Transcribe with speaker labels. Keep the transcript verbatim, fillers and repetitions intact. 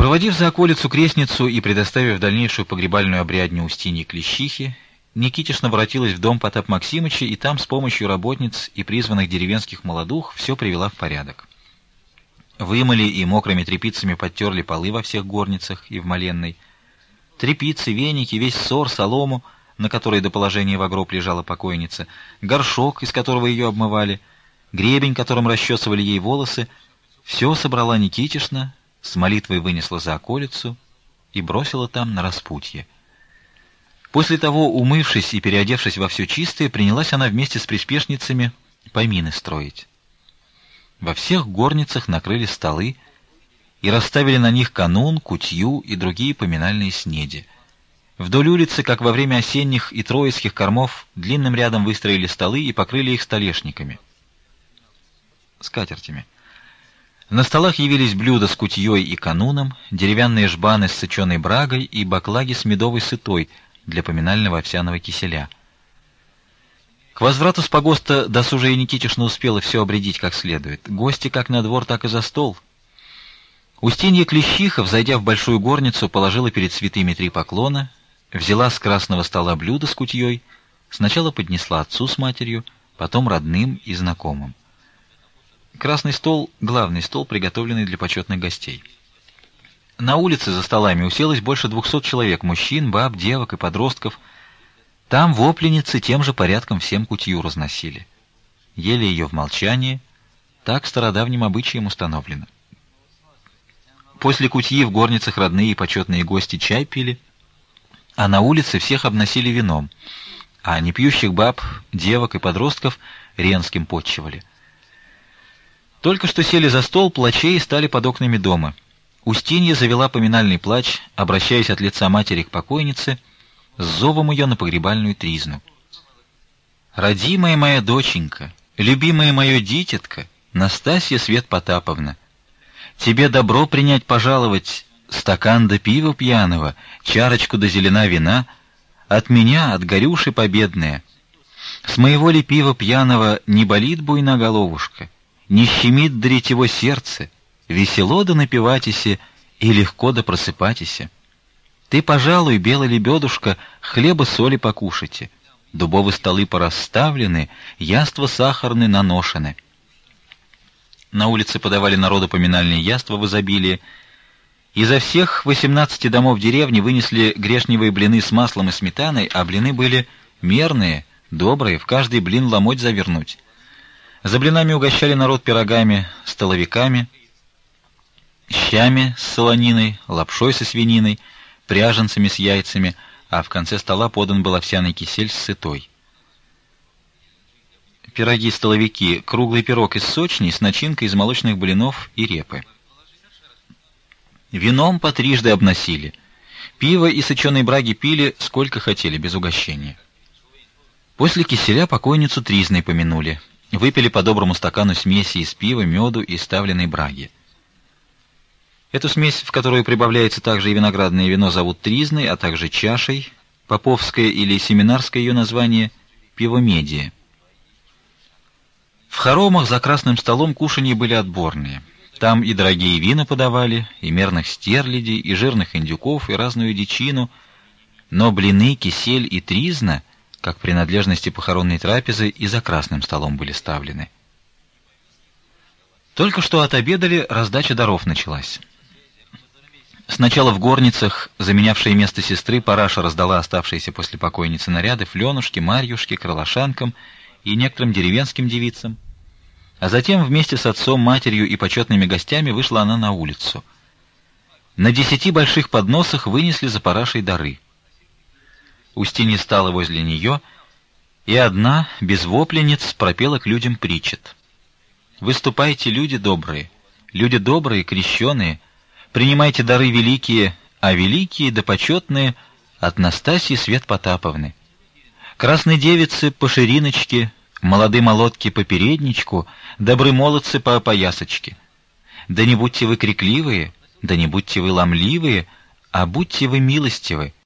Speaker 1: Проводив за околицу крестницу и предоставив дальнейшую погребальную обрядню Устинье Клещихи, Никитишна воротилась в дом Потапа Максимыча и там с помощью работниц и призванных деревенских молодух все привела в порядок. Вымыли и мокрыми тряпицами подтерли полы во всех горницах и в моленной. Тряпицы, веники, весь сор, солому, на которой до положения в гроб лежала покойница, горшок, из которого ее обмывали, гребень, которым расчесывали ей волосы, все собрала Никитишна, с молитвой вынесла за околицу и бросила там на распутье. После того, умывшись и переодевшись во все чистое, принялась она вместе с приспешницами помины строить. Во всех горницах накрыли столы и расставили на них канун, кутью и другие поминальные снеди. Вдоль улицы, как во время осенних и троицких кормов, длинным рядом выстроили столы и покрыли их столешниками, скатертями. На столах явились блюда с кутьей и кануном, деревянные жбаны с сыченой брагой и баклаги с медовой сытой для поминального овсяного киселя. К возврату с погоста досужая Никитишна успела все обрядить как следует. Гости как на двор, так и за стол. Устинья Клещиха, взойдя в большую горницу, положила перед святыми три поклона, взяла с красного стола блюдо с кутьей, сначала поднесла отцу с матерью, потом родным и знакомым. Красный стол — главный стол, приготовленный для почетных гостей. На улице за столами уселось больше двухсот человек, мужчин, баб, девок и подростков. Там вопленицы тем же порядком всем кутью разносили. Ели ее в молчании, так стародавним обычаем установлено. После кутьи в горницах родные и почетные гости чай пили, а на улице всех обносили вином, а непьющих баб, девок и подростков ренским потчевали. Только что сели за стол, плачей стали под окнами дома. Устинья завела поминальный плач, обращаясь от лица матери к покойнице, с зовом ее на погребальную тризну. «Родимая моя доченька, любимая мое дитятко, Настасья Свет Потаповна, тебе добро принять пожаловать стакан да пива пьяного, чарочку да зелена вина, от меня, от горюши победная. С моего ли пива пьяного не болит буйна головушка, не щемит дрить его сердце, весело да напиватися и легко да просыпатися. Ты, пожалуй, белая лебедушка, хлеба соли покушайте, дубовые столы порасставлены, яства сахарны наношены». На улице подавали народу поминальные яства в изобилии. Изо всех восемнадцати домов деревни вынесли грешневые блины с маслом и сметаной, а блины были мерные, добрые, в каждый блин ломоть завернуть. За блинами угощали народ пирогами, столовиками, щами с солониной, лапшой со свининой, пряженцами с яйцами, а в конце стола подан был овсяный кисель с сытой. Пироги-столовики — круглый пирог из сочней с начинкой из молочных блинов и репы. Вином по трижды обносили. Пиво и сыченой браги пили сколько хотели, без угощения. После киселя покойницу тризной помянули. Выпили по доброму стакану смеси из пива, меду и ставленной браги. Эту смесь, в которую прибавляется также и виноградное вино, зовут тризной, а также чашей. Поповское или семинарское ее название — пивомедия. В хоромах за красным столом кушанья были отборные. Там и дорогие вина подавали, и мерных стерлядей, и жирных индюков, и разную дичину. Но блины, кисель и тризна, как принадлежности похоронной трапезы, и за красным столом были ставлены. Только что отобедали, раздача даров началась. Сначала в горницах, заменявшей место сестры, Параша раздала оставшиеся после покойницы наряды Фленушке, Марьюшке, Крылашанкам и некоторым деревенским девицам. А затем вместе с отцом, матерью и почетными гостями вышла она на улицу. На десяти больших подносах вынесли за Парашей дары. Устинья стала возле нее, и одна, без воплениц, пропела к людям причет. «Выступайте, люди добрые, люди добрые, крещеные, принимайте дары великие, а великие да почетные от Настасьи Свет Потаповны. Красной девицы по шириночке, молоды молодки по передничку, добры молодцы по опоясочке. Да не будьте вы крикливые, да не будьте вы ломливые, а будьте вы милостивы,